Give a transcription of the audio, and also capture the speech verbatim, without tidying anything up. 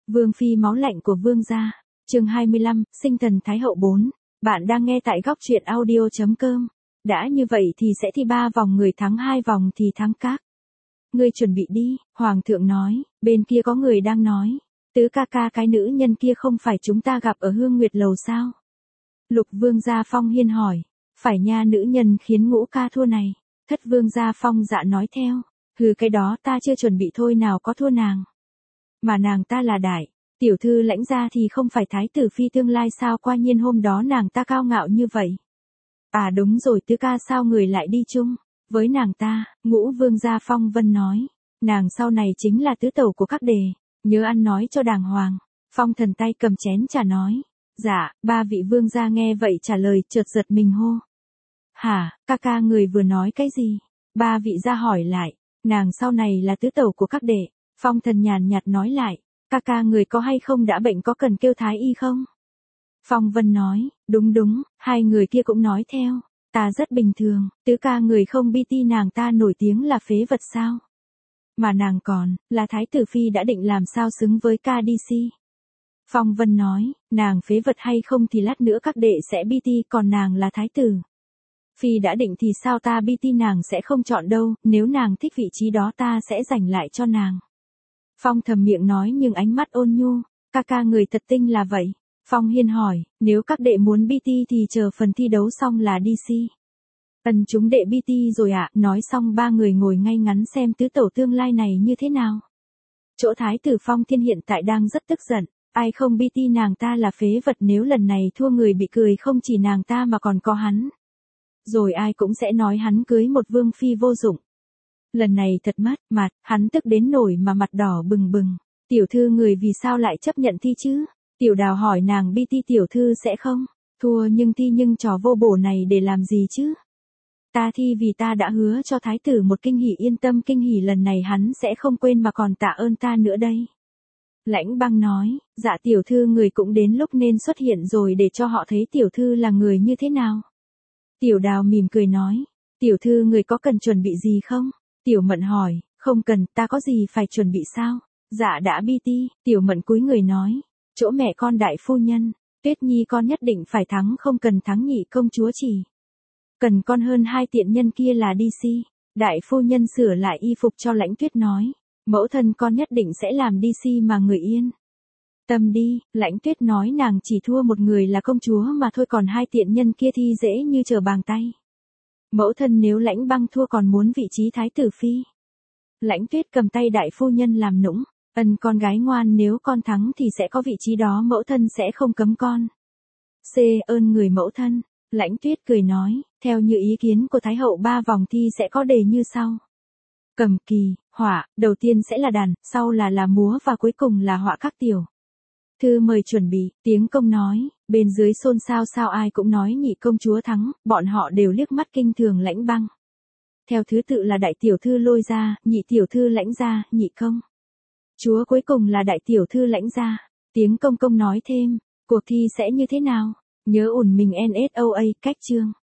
Vương phi máu lạnh của vương gia. Chương hai mươi lăm, sinh thần thái hậu bốn. Bạn đang nghe tại góc truyện audio chấm com. Đã như vậy thì sẽ thi ba vòng, người thắng hai vòng thì thắng các. Ngươi chuẩn bị đi, hoàng thượng nói, bên kia có người đang nói. Tứ ca ca, cái nữ nhân kia không phải chúng ta gặp ở Hương Nguyệt lầu sao? Lục vương gia Phong Hiên hỏi. Phải nha, nữ nhân khiến Ngũ ca thua này. Thất vương gia Phong Dạ nói theo. Hừ, cái đó ta chưa chuẩn bị thôi, nào có thua nàng. Mà nàng ta là đại tiểu thư Lãnh gia thì không phải thái tử phi tương lai sao, qua nhiên hôm đó nàng ta cao ngạo như vậy. À đúng rồi, tứ ca sao người lại đi chung với nàng ta? Ngũ vương gia Phong Vân nói. Nàng sau này chính là tứ tẩu của các đề, nhớ ăn nói cho đàng hoàng. Phong Thần tay cầm chén trà nói. Dạ. Ba vị vương gia nghe vậy trả lời, chợt giật mình hô. Hả, ca ca người vừa nói cái gì? Ba vị gia hỏi lại. Nàng sau này là tứ tẩu của các đệ. Phong Thần nhàn nhạt nói lại. Ca ca người có hay không đã bệnh, có cần kêu thái y không? Phong Vân nói. Đúng đúng. Hai người kia cũng nói theo. Ta rất bình thường. Tứ ca người không bi ti nàng ta nổi tiếng là phế vật sao? Mà nàng còn là thái tử phi, đã định làm sao xứng với ca đi si? Phong Vân nói. Nàng phế vật hay không thì lát nữa các đệ sẽ bi ti, còn nàng là thái tử phi đã định thì sao ta bi ti nàng sẽ không chọn đâu, nếu nàng thích vị trí đó ta sẽ dành lại cho nàng. Phong thầm miệng nói nhưng ánh mắt ôn nhu. Ca ca người thật tinh là vậy. Phong Hiên hỏi. Nếu các đệ muốn bi ti thì chờ phần thi đấu xong là đi si. Ân, chúng đệ bi ti rồi ạ. À. Nói xong ba người ngồi ngay ngắn xem tứ tẩu tương lai này như thế nào. Chỗ thái tử Phong Thiên hiện tại đang rất tức giận. Ai không bi ti nàng ta là phế vật, nếu lần này thua người bị cười không chỉ nàng ta mà còn có hắn. Rồi ai cũng sẽ nói hắn cưới một vương phi vô dụng. Lần này thật mất mặt, hắn tức đến nổi mà mặt đỏ bừng bừng. Tiểu thư người vì sao lại chấp nhận thi chứ? Tiểu Đào hỏi nàng bi ti tiểu thư sẽ không thua, nhưng thi nhưng trò vô bổ này để làm gì chứ? Ta thi vì ta đã hứa cho thái tử một kinh hỉ, yên tâm, kinh hỉ lần này hắn sẽ không quên mà còn tạ ơn ta nữa đây. Lãnh Băng nói. Dạ tiểu thư người cũng đến lúc nên xuất hiện rồi, để cho họ thấy tiểu thư là người như thế nào. Tiểu Đào mỉm cười nói. Tiểu thư người có cần chuẩn bị gì không? Tiểu Mận hỏi. Không cần, ta có gì phải chuẩn bị sao? Dạ đã bi ti. Tiểu Mận cúi người nói. Chỗ mẹ con đại phu nhân, Tuyết Nhi con nhất định phải thắng, không cần thắng nhị công chúa chỉ cần con hơn hai tiện nhân kia là đi si. Đại phu nhân sửa lại y phục cho Lãnh Tuyết nói. Mẫu thân con nhất định sẽ làm đi si mà người yên tâm đi. Lãnh Tuyết nói nàng chỉ thua một người là công chúa mà thôi, còn hai tiện nhân kia thi dễ như trở bàn tay. Mẫu thân nếu Lãnh Băng thua còn muốn vị trí thái tử phi. Lãnh Tuyết cầm tay đại phu nhân làm nũng. Ân, con gái ngoan, nếu con thắng thì sẽ có vị trí đó, mẫu thân sẽ không cấm con. C ơn người mẫu thân. Lãnh Tuyết cười nói. Theo như ý kiến của thái hậu, ba vòng thi sẽ có đề như sau. Cầm kỳ, họa, đầu tiên sẽ là đàn, sau là là múa và cuối cùng là họa các tiểu thư mời chuẩn bị. Tiếng công nói. Bên dưới xôn xao, sao ai cũng nói nhị công chúa thắng, bọn họ đều liếc mắt kinh thường Lãnh Băng. Theo thứ tự là đại tiểu thư Lôi gia, nhị tiểu thư Lãnh gia, nhị công chúa cuối cùng là đại tiểu thư Lãnh gia. Tiếng công công nói thêm. Cuộc thi sẽ như thế nào? Nhớ ủn mình en ét ô a cách chương.